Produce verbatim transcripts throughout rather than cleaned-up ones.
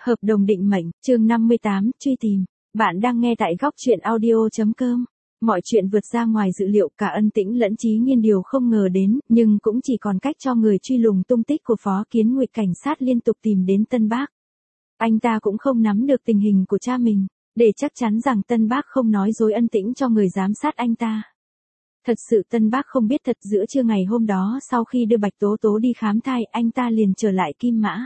Hợp đồng định mệnh, chương năm mươi tám, truy tìm. Bạn đang nghe tại góc truyện audio chấm com. Mọi chuyện vượt ra ngoài dự liệu, cả Ân Tĩnh lẫn Chí Nghiên điều không ngờ đến, nhưng cũng chỉ còn cách cho người truy lùng tung tích của Phó Kiến Ngụy. Cảnh sát liên tục tìm đến Tân Bác. Anh ta cũng không nắm được tình hình của cha mình, để chắc chắn rằng Tân Bác không nói dối Ân Tĩnh cho người giám sát anh ta. Thật sự Tân Bác không biết thật, giữa trưa ngày hôm đó sau khi đưa Bạch Tố Tố đi khám thai, anh ta liền trở lại Kim Mã.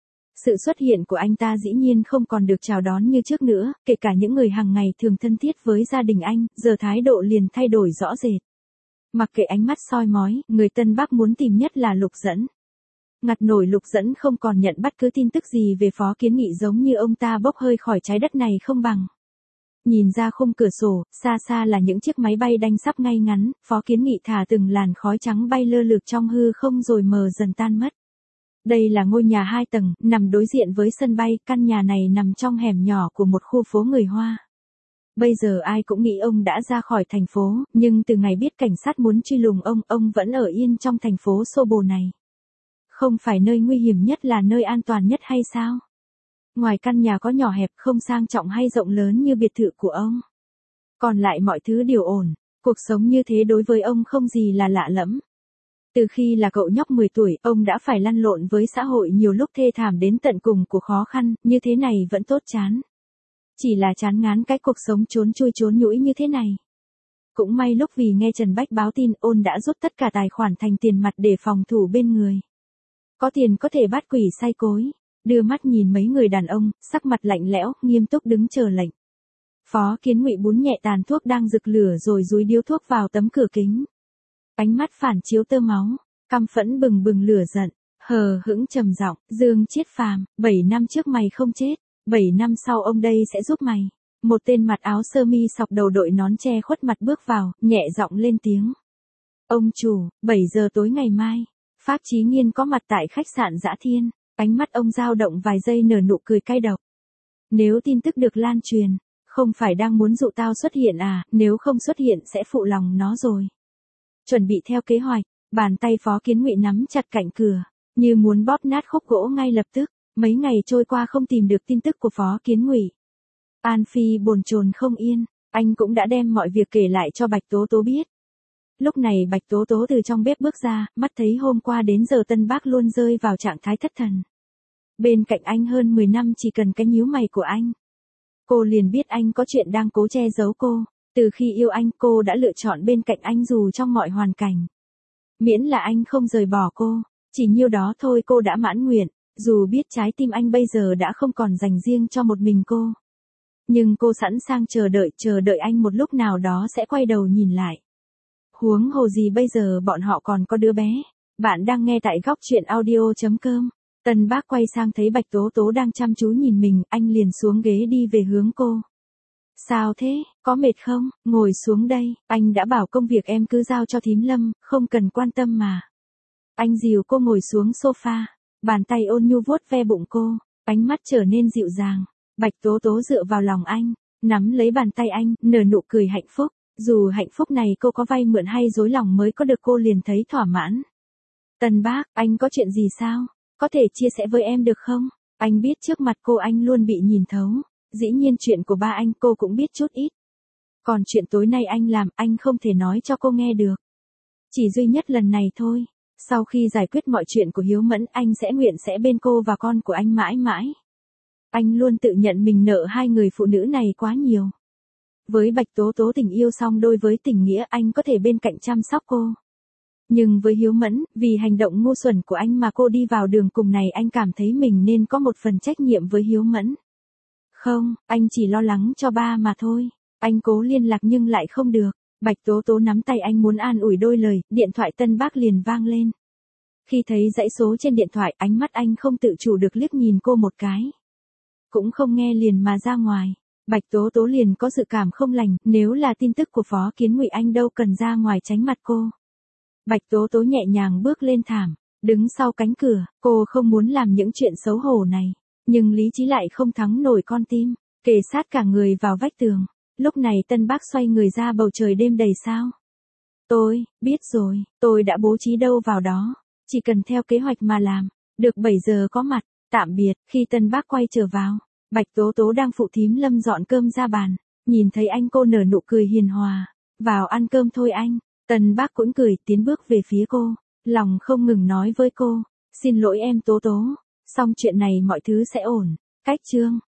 Sự xuất hiện của anh ta dĩ nhiên không còn được chào đón như trước nữa, kể cả những người hàng ngày thường thân thiết với gia đình anh, giờ thái độ liền thay đổi rõ rệt. Mặc kệ ánh mắt soi mói, người Tân Bác muốn tìm nhất là Lục Dẫn. Ngặt nổi Lục Dẫn không còn nhận bất cứ tin tức gì về Phó Kiến Nghị, giống như ông ta bốc hơi khỏi trái đất này không bằng. Nhìn ra khung cửa sổ, xa xa là những chiếc máy bay đanh sắp ngay ngắn, Phó Kiến Nghị thả từng làn khói trắng bay lơ lửng trong hư không rồi mờ dần tan mất. Đây là ngôi nhà hai tầng, nằm đối diện với sân bay, căn nhà này nằm trong hẻm nhỏ của một khu phố người Hoa. Bây giờ ai cũng nghĩ ông đã ra khỏi thành phố, nhưng từ ngày biết cảnh sát muốn truy lùng ông, ông vẫn ở yên trong thành phố xô bồ này. Không phải nơi nguy hiểm nhất là nơi an toàn nhất hay sao? Ngoài căn nhà có nhỏ hẹp, không sang trọng hay rộng lớn như biệt thự của ông. Còn lại mọi thứ đều ổn, cuộc sống như thế đối với ông không gì là lạ lẫm. Từ khi là cậu nhóc mười tuổi, ông đã phải lăn lộn với xã hội nhiều lúc thê thảm đến tận cùng của khó khăn, như thế này vẫn tốt chán. Chỉ là chán ngán cái cuộc sống trốn chui trốn nhũi như thế này. Cũng may lúc vì nghe Trần Bách báo tin, Ôn đã rút tất cả tài khoản thành tiền mặt để phòng thủ bên người. Có tiền có thể bắt quỷ sai cối. Đưa mắt nhìn mấy người đàn ông, sắc mặt lạnh lẽo, nghiêm túc đứng chờ lệnh. Phó Kiến Ngụy bún nhẹ tàn thuốc đang rực lửa rồi dúi điếu thuốc vào tấm cửa kính. Ánh mắt phản chiếu tơ máu, căm phẫn bừng bừng lửa giận, hờ hững trầm giọng, Dương Chiết Phàm, bảy năm trước mày không chết, bảy năm sau ông đây sẽ giúp mày. Một tên mặc áo sơ mi sọc đầu đội nón che khuất mặt bước vào, nhẹ giọng lên tiếng. Ông chủ, bảy giờ tối ngày mai, Pháp Chí Nghiên có mặt tại khách sạn Dã Thiên. Ánh mắt ông dao động vài giây nở nụ cười cay độc. Nếu tin tức được lan truyền, không phải đang muốn dụ tao xuất hiện à, nếu không xuất hiện sẽ phụ lòng nó rồi. Chuẩn bị theo kế hoạch, bàn tay Phó Kiến Ngụy nắm chặt cạnh cửa, như muốn bóp nát khúc gỗ ngay lập tức. Mấy ngày trôi qua không tìm được tin tức của Phó Kiến Ngụy. An Phi bồn chồn không yên, anh cũng đã đem mọi việc kể lại cho Bạch Tố Tố biết. Lúc này Bạch Tố Tố từ trong bếp bước ra, mắt thấy hôm qua đến giờ Tân Bác luôn rơi vào trạng thái thất thần. Bên cạnh anh hơn mười năm chỉ cần cái nhíu mày của anh. Cô liền biết anh có chuyện đang cố che giấu cô. Từ khi yêu anh, cô đã lựa chọn bên cạnh anh dù trong mọi hoàn cảnh. Miễn là anh không rời bỏ cô, chỉ nhiêu đó thôi cô đã mãn nguyện, dù biết trái tim anh bây giờ đã không còn dành riêng cho một mình cô. Nhưng cô sẵn sàng chờ đợi, chờ đợi anh một lúc nào đó sẽ quay đầu nhìn lại. Huống hồ gì bây giờ bọn họ còn có đứa bé. Bạn đang nghe tại góc truyện audio chấm com. Tân Bác quay sang thấy Bạch Tố Tố đang chăm chú nhìn mình, anh liền xuống ghế đi về hướng cô. Sao thế, có mệt không, ngồi xuống đây, anh đã bảo công việc em cứ giao cho thím Lâm, không cần quan tâm mà. Anh dìu cô ngồi xuống sofa, bàn tay ôn nhu vuốt ve bụng cô, ánh mắt trở nên dịu dàng. Bạch Tố Tố dựa vào lòng anh, nắm lấy bàn tay anh, nở nụ cười hạnh phúc. Dù hạnh phúc này cô có vay mượn hay dối lòng mới có được, cô liền thấy thỏa mãn. Tân Bác, anh có chuyện gì sao? Có thể chia sẻ với em được không? Anh biết trước mặt cô anh luôn bị nhìn thấu. Dĩ nhiên chuyện của ba anh cô cũng biết chút ít. Còn chuyện tối nay anh làm, anh không thể nói cho cô nghe được. Chỉ duy nhất lần này thôi. Sau khi giải quyết mọi chuyện của Hiếu Mẫn, anh sẽ nguyện sẽ bên cô và con của anh mãi mãi. Anh luôn tự nhận mình nợ hai người phụ nữ này quá nhiều. Với Bạch Tố Tố tình yêu song đôi với tình nghĩa, anh có thể bên cạnh chăm sóc cô. Nhưng với Hiếu Mẫn, vì hành động ngu xuẩn của anh mà cô đi vào đường cùng này, anh cảm thấy mình nên có một phần trách nhiệm với Hiếu Mẫn. Không, anh chỉ lo lắng cho ba mà thôi. Anh cố liên lạc nhưng lại không được. Bạch Tố Tố nắm tay anh muốn an ủi đôi lời, điện thoại Tân Bác liền vang lên. Khi thấy dãy số trên điện thoại, ánh mắt anh không tự chủ được liếc nhìn cô một cái. Cũng không nghe liền mà ra ngoài. Bạch Tố Tố liền có dự cảm không lành, nếu là tin tức của Phó Kiến Ngụy anh đâu cần ra ngoài tránh mặt cô. Bạch Tố Tố nhẹ nhàng bước lên thảm, đứng sau cánh cửa, cô không muốn làm những chuyện xấu hổ này, nhưng lý trí lại không thắng nổi con tim, kề sát cả người vào vách tường. Lúc này Tân Bác xoay người ra bầu trời đêm đầy sao. Tôi, biết rồi, tôi đã bố trí đâu vào đó, chỉ cần theo kế hoạch mà làm, được bảy giờ có mặt, Tạm biệt, khi Tân Bác quay trở vào, Bạch Tố Tố đang phụ thím Lâm dọn cơm ra bàn, nhìn thấy anh cô nở nụ cười hiền hòa, vào ăn cơm thôi anh. Tân Bác cũng cười tiến bước về phía cô, lòng không ngừng nói với cô, xin lỗi em Tố Tố, xong chuyện này mọi thứ sẽ ổn, cách chương.